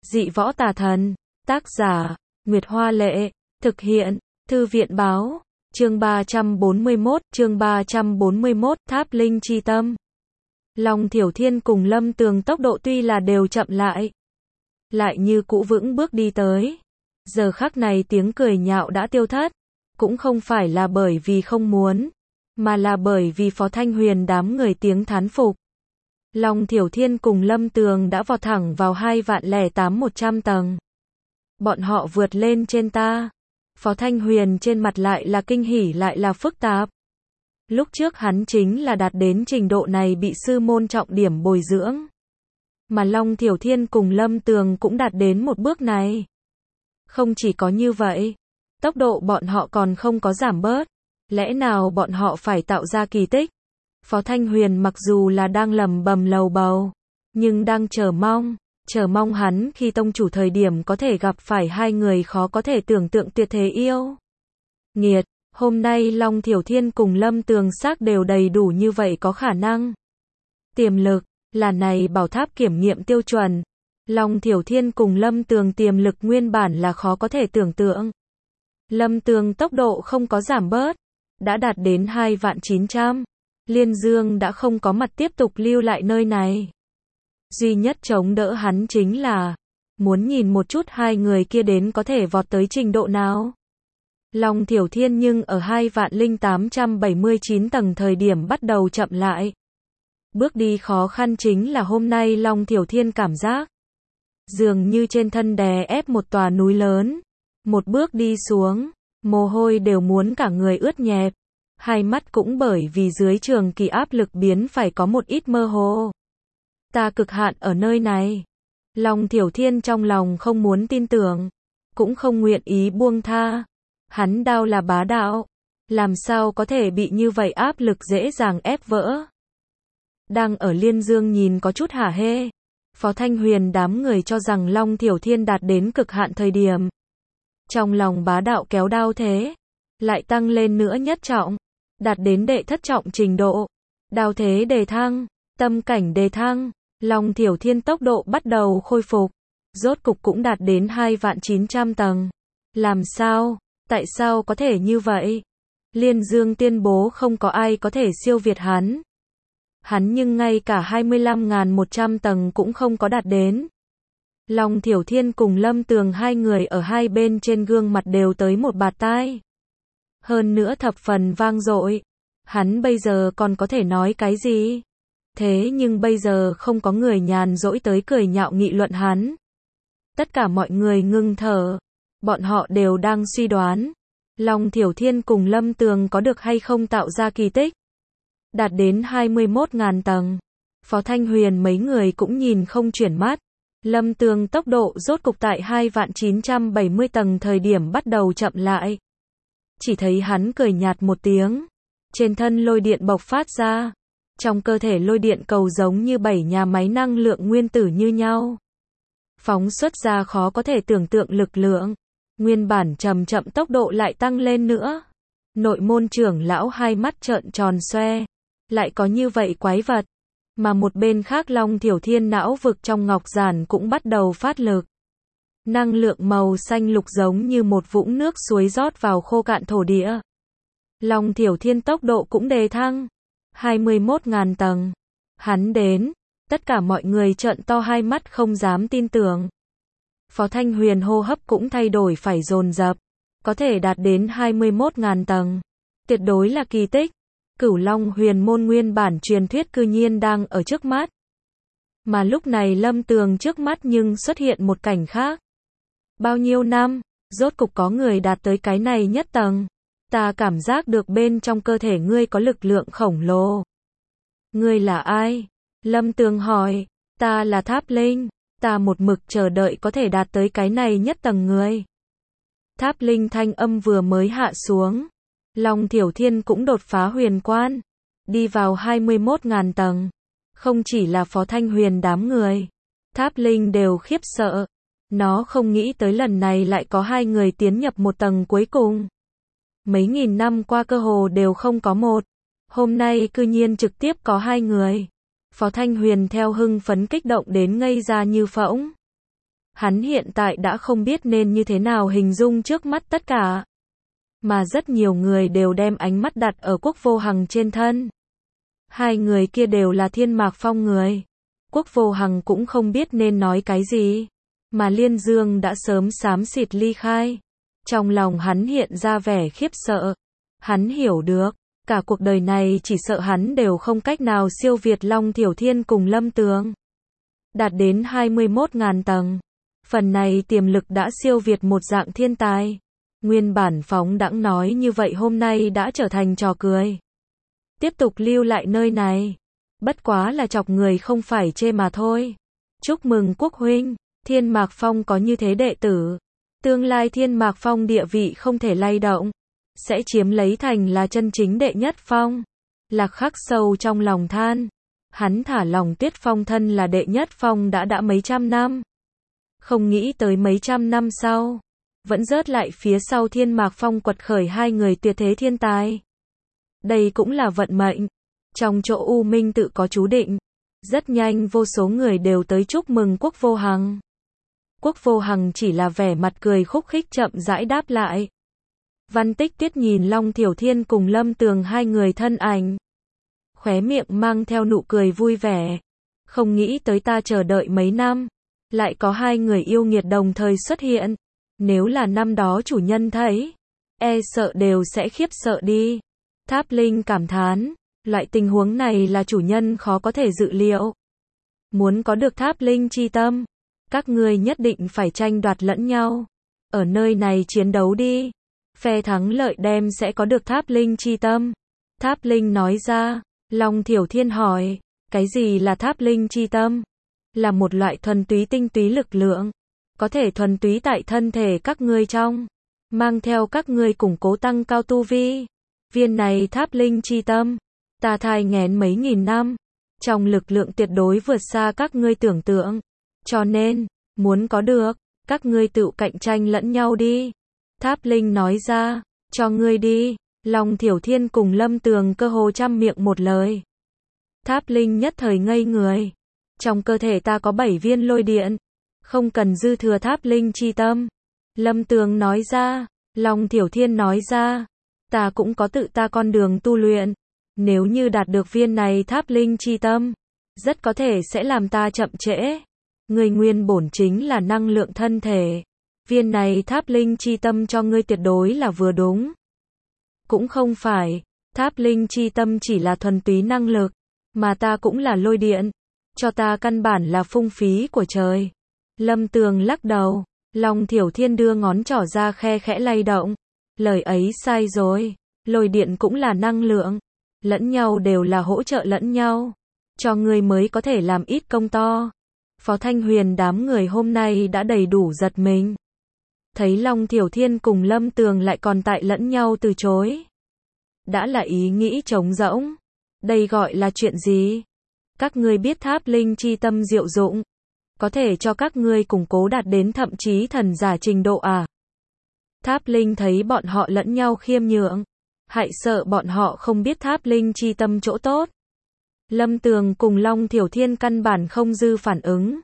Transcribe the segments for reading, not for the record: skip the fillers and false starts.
Dị võ tà thần. Tác giả, Nguyệt Hoa Lệ. Thực hiện, Thư viện Báo. Chương 341, Tháp Linh Chi Tâm. Long Thiểu Thiên cùng Lâm Tường tốc độ tuy là đều chậm lại như cũ vững bước đi tới. Giờ khắc này tiếng cười nhạo đã tiêu thất, cũng không phải là bởi vì không muốn, mà là bởi vì Phó Thanh Huyền đám người tiếng thán phục. Long Thiểu Thiên cùng Lâm Tường đã vọt thẳng vào 2.008.100 tầng. Bọn họ vượt lên trên ta. Phó Thanh Huyền trên mặt lại là kinh hỉ lại là phức tạp. Lúc trước hắn chính là đạt đến trình độ này bị sư môn trọng điểm bồi dưỡng. Mà Long Thiểu Thiên cùng Lâm Tường cũng đạt đến một bước này. Không chỉ có như vậy, tốc độ bọn họ còn không có giảm bớt. Lẽ nào bọn họ phải tạo ra kỳ tích? Phó Thanh Huyền mặc dù là đang lầm bầm lầu bầu, nhưng đang chờ mong hắn khi tông chủ thời điểm có thể gặp phải hai người khó có thể tưởng tượng tuyệt thế yêu nghiệt. Hôm nay Long Thiểu Thiên cùng Lâm Tường xác đều đầy đủ như vậy có khả năng. Tiềm lực, là này bảo tháp kiểm nghiệm tiêu chuẩn. Long Thiểu Thiên cùng Lâm Tường tiềm lực nguyên bản là khó có thể tưởng tượng. Lâm Tường tốc độ không có giảm bớt, đã đạt đến 2.900. Liên Dương đã không có mặt tiếp tục lưu lại nơi này. Duy nhất chống đỡ hắn chính là muốn nhìn một chút hai người kia đến có thể vọt tới trình độ nào. Long Thiểu Thiên nhưng ở 2.879 tầng thời điểm bắt đầu chậm lại. Bước đi khó khăn chính là hôm nay Long Thiểu Thiên cảm giác dường như trên thân đè ép một tòa núi lớn. Một bước đi xuống, mồ hôi đều muốn cả người ướt nhẹp. Hai mắt cũng bởi vì dưới trường kỳ áp lực biến phải có một ít mơ hồ. Ta cực hạn ở nơi này. Long Thiểu Thiên trong lòng không muốn tin tưởng, cũng không nguyện ý buông tha. Hắn đao là bá đạo, làm sao có thể bị như vậy áp lực dễ dàng ép vỡ. Đang ở Liên Dương nhìn có chút hả hê. Phó Thanh Huyền đám người cho rằng Long Thiểu Thiên đạt đến cực hạn thời điểm. Trong lòng bá đạo kéo đao thế, lại tăng lên nữa nhất trọng, đạt đến đệ thất trọng trình độ. Đao thế đề thăng, tâm cảnh đề thăng, Long Thiểu Thiên tốc độ bắt đầu khôi phục, rốt cục cũng đạt đến 2.900 tầng. Làm sao? Tại sao có thể như vậy? Liên Dương tuyên bố không có ai có thể siêu việt hắn. Hắn nhưng ngay cả 25.100 tầng cũng không có đạt đến. Long Thiểu Thiên cùng Lâm Tường hai người ở hai bên trên gương mặt đều tới một bạt tai. Hơn nữa thập phần vang dội. Hắn bây giờ còn có thể nói cái gì? Thế nhưng bây giờ không có người nhàn rỗi tới cười nhạo nghị luận hắn. Tất cả mọi người ngưng thở. Bọn họ đều đang suy đoán. Long Thiểu Thiên cùng Lâm Tường có được hay không tạo ra kỳ tích. Đạt đến 21.000 tầng. Phó Thanh Huyền mấy người cũng nhìn không chuyển mắt. Lâm Tường tốc độ rốt cục tại 2.970 tầng thời điểm bắt đầu chậm lại. Chỉ thấy hắn cười nhạt một tiếng. Trên thân lôi điện bộc phát ra. Trong cơ thể lôi điện cầu giống như 7 nhà máy năng lượng nguyên tử như nhau. Phóng xuất ra khó có thể tưởng tượng lực lượng. Nguyên bản chậm tốc độ lại tăng lên nữa. Nội môn trưởng lão hai mắt trợn tròn xoe. Lại có như vậy quái vật. Mà một bên khác Long Thiểu Thiên não vực trong ngọc giản cũng bắt đầu phát lực. Năng lượng màu xanh lục giống như một vũng nước suối rót vào khô cạn thổ địa. Long Thiểu Thiên tốc độ cũng đề thăng. 21.000 tầng. Hắn đến. Tất cả mọi người trợn to hai mắt không dám tin tưởng. Phó Thanh Huyền hô hấp cũng thay đổi phải dồn dập. Có thể đạt đến 21.000 tầng. Tuyệt đối là kỳ tích. Cửu Long huyền môn nguyên bản truyền thuyết cư nhiên đang ở trước mắt. Mà lúc này Lâm Tường trước mắt nhưng xuất hiện một cảnh khác. Bao nhiêu năm, rốt cục có người đạt tới cái này nhất tầng. Ta cảm giác được bên trong cơ thể ngươi có lực lượng khổng lồ. Ngươi là ai? Lâm Tường hỏi. Ta là Tháp Linh. Ta một mực chờ đợi có thể đạt tới cái này nhất tầng người. Tháp Linh thanh âm vừa mới hạ xuống. Long Thiểu Thiên cũng đột phá huyền quan. Đi vào 21.000 tầng. Không chỉ là Phó Thanh Huyền đám người. Tháp Linh đều khiếp sợ. Nó không nghĩ tới lần này lại có hai người tiến nhập một tầng cuối cùng. Mấy nghìn năm qua cơ hồ đều không có một. Hôm nay cư nhiên trực tiếp có hai người. Phó Thanh Huyền theo hưng phấn kích động đến ngây ra như phỗng. Hắn hiện tại đã không biết nên như thế nào hình dung trước mắt tất cả. Mà rất nhiều người đều đem ánh mắt đặt ở Quốc Vô Hằng trên thân. Hai người kia đều là Thiên Mạc Phong người. Quốc Vô Hằng cũng không biết nên nói cái gì. Mà Liên Dương đã sớm xám xịt ly khai. Trong lòng hắn hiện ra vẻ khiếp sợ. Hắn hiểu được, cả cuộc đời này chỉ sợ hắn đều không cách nào siêu việt Long Thiểu Thiên cùng Lâm Tường. Đạt đến 21.000 tầng. Phần này tiềm lực đã siêu việt một dạng thiên tài. Nguyên bản phóng đãng nói như vậy hôm nay đã trở thành trò cười. Tiếp tục lưu lại nơi này. Bất quá là chọc người không phải chê mà thôi. Chúc mừng Quốc huynh, Thiên Mạc Phong có như thế đệ tử. Tương lai Thiên Mạc Phong địa vị không thể lay động. Sẽ chiếm lấy thành là chân chính đệ nhất phong. Lạc khắc sâu trong lòng than. Hắn thả lòng Tuyết Phong thân là đệ nhất phong đã mấy trăm năm. Không nghĩ tới mấy trăm năm sau. Vẫn rớt lại phía sau Thiên Mạc Phong quật khởi hai người tuyệt thế thiên tài. Đây cũng là vận mệnh. Trong chỗ U Minh tự có chú định. Rất nhanh vô số người đều tới chúc mừng Quốc Vô Hằng. Quốc Vô Hằng chỉ là vẻ mặt cười khúc khích chậm rãi đáp lại. Văn Tích Tuyết nhìn Long Thiểu Thiên cùng Lâm Tường hai người thân ảnh. Khóe miệng mang theo nụ cười vui vẻ. Không nghĩ tới ta chờ đợi mấy năm. Lại có hai người yêu nghiệt đồng thời xuất hiện. Nếu là năm đó chủ nhân thấy. E sợ đều sẽ khiếp sợ đi. Tháp Linh cảm thán. Loại tình huống này là chủ nhân khó có thể dự liệu. Muốn có được Tháp Linh chi tâm. Các ngươi nhất định phải tranh đoạt lẫn nhau. Ở nơi này chiến đấu đi. Phe thắng lợi đem sẽ có được Tháp Linh chi tâm. Tháp Linh nói ra. Long Thiểu Thiên hỏi. Cái gì là Tháp Linh chi tâm? Là một loại thuần túy tinh túy lực lượng. Có thể thuần túy tại thân thể các ngươi trong. Mang theo các ngươi củng cố tăng cao tu vi. Viên này Tháp Linh chi tâm. Ta thai nghén mấy nghìn năm. Trong lực lượng tuyệt đối vượt xa các ngươi tưởng tượng. Cho nên, muốn có được, các ngươi tự cạnh tranh lẫn nhau đi. Tháp Linh nói ra, cho ngươi đi. Long Thiểu Thiên cùng Lâm Tường cơ hồ trăm miệng một lời. Tháp Linh nhất thời ngây người. Trong cơ thể ta có 7 viên lôi điện. Không cần dư thừa Tháp Linh chi tâm. Lâm Tường nói ra. Long Thiểu Thiên nói ra. Ta cũng có tự ta con đường tu luyện. Nếu như đạt được viên này Tháp Linh chi tâm. Rất có thể sẽ làm ta chậm trễ. Ngươi nguyên bổn chính là năng lượng thân thể. Viên này Tháp Linh chi tâm cho ngươi tuyệt đối là vừa đúng. Cũng không phải. Tháp Linh chi tâm chỉ là thuần túy năng lực. Mà ta cũng là lôi điện. Cho ta căn bản là phung phí của trời. Lâm Tường lắc đầu. Long Thiểu Thiên đưa ngón trỏ ra khe khẽ lay động. Lời ấy sai rồi. Lôi điện cũng là năng lượng. Lẫn nhau đều là hỗ trợ lẫn nhau. Cho ngươi mới có thể làm ít công to. Phó Thanh Huyền đám người hôm nay đã đầy đủ giật mình. Thấy Long Thiểu Thiên cùng Lâm Tường lại còn tại lẫn nhau từ chối. Đã là ý nghĩ trống rỗng. Đây gọi là chuyện gì? Các ngươi biết Tháp Linh chi tâm diệu dụng. Có thể cho các ngươi củng cố đạt đến thậm chí thần giả trình độ à? Tháp Linh thấy bọn họ lẫn nhau khiêm nhượng. Hại sợ bọn họ không biết Tháp Linh chi tâm chỗ tốt. Lâm Tường cùng Long Thiểu Thiên căn bản không dư phản ứng.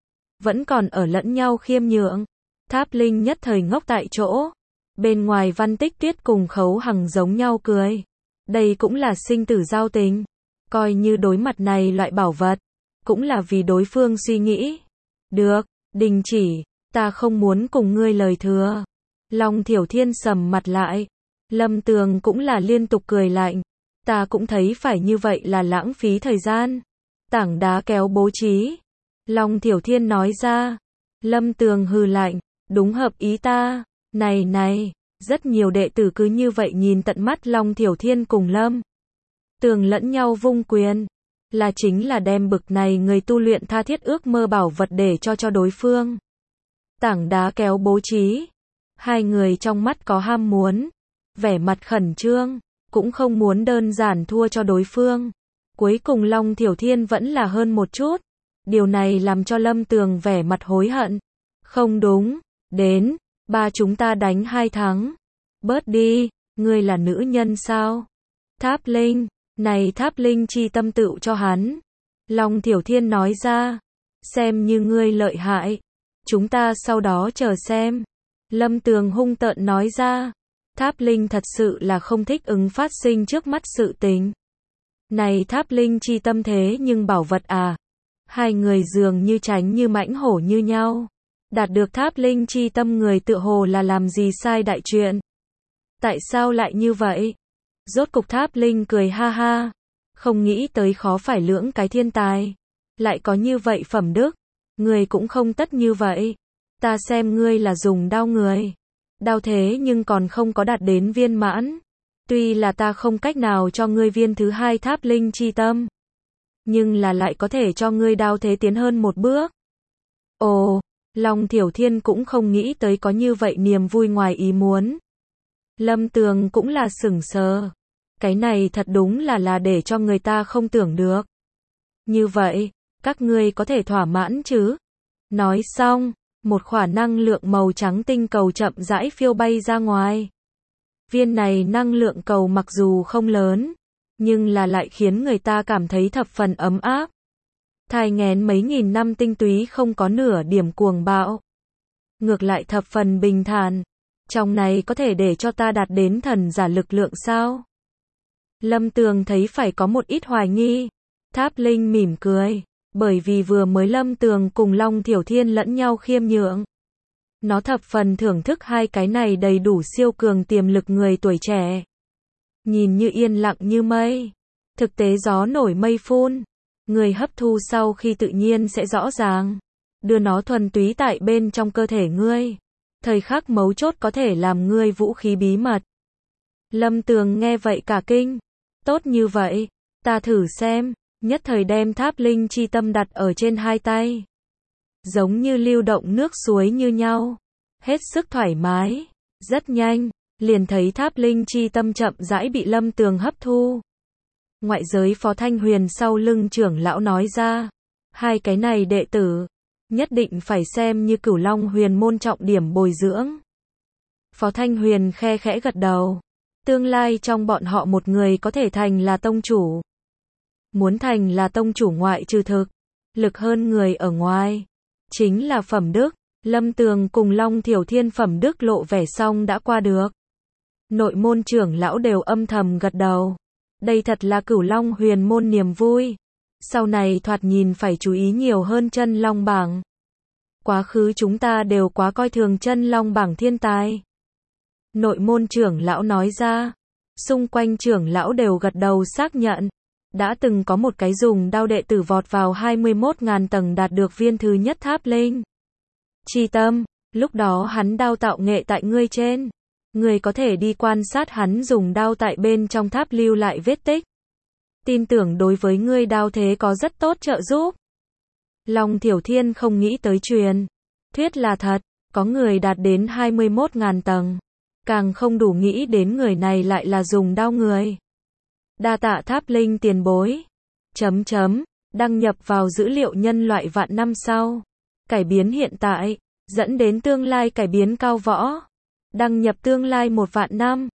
Vẫn còn ở lẫn nhau khiêm nhượng. Tháp Linh nhất thời ngốc tại chỗ. Bên ngoài Văn Tích Tuyết cùng Khấu Hằng giống nhau cười. Đây cũng là sinh tử giao tình. Coi như đối mặt này loại bảo vật. Cũng là vì đối phương suy nghĩ. Được, đình chỉ. Ta không muốn cùng ngươi lời thừa. Long Thiểu Thiên sầm mặt lại. Lâm Tường cũng là liên tục cười lạnh. Ta cũng thấy phải như vậy là lãng phí thời gian. Tảng đá kéo bố trí. Long Thiểu Thiên nói ra. Lâm Tường hừ lạnh. Đúng hợp ý ta. Này. Rất nhiều đệ tử cứ như vậy nhìn tận mắt Long Thiểu Thiên cùng Lâm Tường lẫn nhau vung quyền. Là chính là đem bực này người tu luyện tha thiết ước mơ bảo vật để cho đối phương. Tảng đá kéo bố trí. Hai người trong mắt có ham muốn. Vẻ mặt khẩn trương. Cũng không muốn đơn giản thua cho đối phương. Cuối cùng Long Thiểu Thiên vẫn là hơn một chút. Điều này làm cho Lâm Tường vẻ mặt hối hận. Không đúng. Đến. Ba chúng ta đánh 2 thắng. Bớt đi. Ngươi là nữ nhân sao? Tháp Linh. Này Tháp Linh chi tâm tựu cho hắn. Long Thiểu Thiên nói ra. Xem như ngươi lợi hại. Chúng ta sau đó chờ xem. Lâm Tường hung tợn nói ra. Tháp Linh thật sự là không thích ứng phát sinh trước mắt sự tình. Này Tháp Linh chi tâm thế nhưng bảo vật à? Hai người dường như tránh như mãnh hổ như nhau. Đạt được Tháp Linh chi tâm người tựa hồ là làm gì sai đại chuyện. Tại sao lại như vậy? Rốt cục Tháp Linh cười ha ha. Không nghĩ tới khó phải lưỡng cái thiên tài. Lại có như vậy phẩm đức. Người cũng không tất như vậy. Ta xem ngươi là dùng đao người. Đao thế nhưng còn không có đạt đến viên mãn. Tuy là ta không cách nào cho ngươi viên thứ hai Tháp Linh chi tâm. Nhưng là lại có thể cho ngươi đao thế tiến hơn một bước. Ồ, Long Thiểu Thiên cũng không nghĩ tới có như vậy niềm vui ngoài ý muốn. Lâm Tường cũng là sửng sờ. Cái này thật đúng là để cho người ta không tưởng được. Như vậy, các ngươi có thể thỏa mãn chứ? Nói xong, một khỏa năng lượng màu trắng tinh cầu chậm rãi phiêu bay ra ngoài. Viên này năng lượng cầu mặc dù không lớn, nhưng là lại khiến người ta cảm thấy thập phần ấm áp. Thai nghén mấy nghìn năm tinh túy không có nửa điểm cuồng bạo. Ngược lại thập phần bình thản. Trong này có thể để cho ta đạt đến thần giả lực lượng sao? Lâm Tường thấy phải có một ít hoài nghi. Tháp Linh mỉm cười. Bởi vì vừa mới Lâm Tường cùng Long Thiểu Thiên lẫn nhau khiêm nhượng. Nó thập phần thưởng thức hai cái này đầy đủ siêu cường tiềm lực người tuổi trẻ. Nhìn như yên lặng như mây. Thực tế gió nổi mây phun. Người hấp thu sau khi tự nhiên sẽ rõ ràng. Đưa nó thuần túy tại bên trong cơ thể ngươi. Thời khắc mấu chốt có thể làm ngươi vũ khí bí mật. Lâm Tường nghe vậy cả kinh. Tốt như vậy, ta thử xem. Nhất thời đem Tháp Linh chi tâm đặt ở trên hai tay. Giống như lưu động nước suối như nhau. Hết sức thoải mái. Rất nhanh, liền thấy Tháp Linh chi tâm chậm rãi bị Lâm Tường hấp thu. Ngoại giới Phó Thanh Huyền sau lưng trưởng lão nói ra. Hai cái này đệ tử, nhất định phải xem như Cửu Long Huyền môn trọng điểm bồi dưỡng. Phó Thanh Huyền khe khẽ gật đầu. Tương lai trong bọn họ một người có thể thành là tông chủ. Muốn thành là tông chủ ngoại trừ thực lực hơn người ở ngoài, chính là phẩm đức. Lâm Tường cùng Long Thiểu Thiên phẩm đức lộ vẻ xong đã qua được. Nội môn trưởng lão đều âm thầm gật đầu. Đây thật là Cửu Long Huyền môn niềm vui. Sau này thoạt nhìn phải chú ý nhiều hơn chân long bảng. Quá khứ chúng ta đều quá coi thường chân long bảng thiên tài. Nội môn trưởng lão nói ra. Xung quanh trưởng lão đều gật đầu xác nhận. Đã từng có một cái dùng đao đệ tử vọt vào 21.000 tầng đạt được viên thứ nhất Tháp Linh chi tâm. Lúc đó hắn đao tạo nghệ tại ngươi trên. Ngươi có thể đi quan sát hắn dùng đao tại bên trong tháp lưu lại vết tích. Tin tưởng đối với ngươi đao thế có rất tốt trợ giúp. Long Thiểu Thiên không nghĩ tới truyền thuyết là thật, có người đạt đến 21.000 tầng. Càng không đủ nghĩ đến người này lại là dùng đao người. Đa tạ Tháp Linh tiền bối. Đăng nhập vào dữ liệu nhân loại vạn năm sau. Cải biến hiện tại, dẫn đến tương lai cải biến cao võ. Đăng nhập tương lai 1 vạn năm.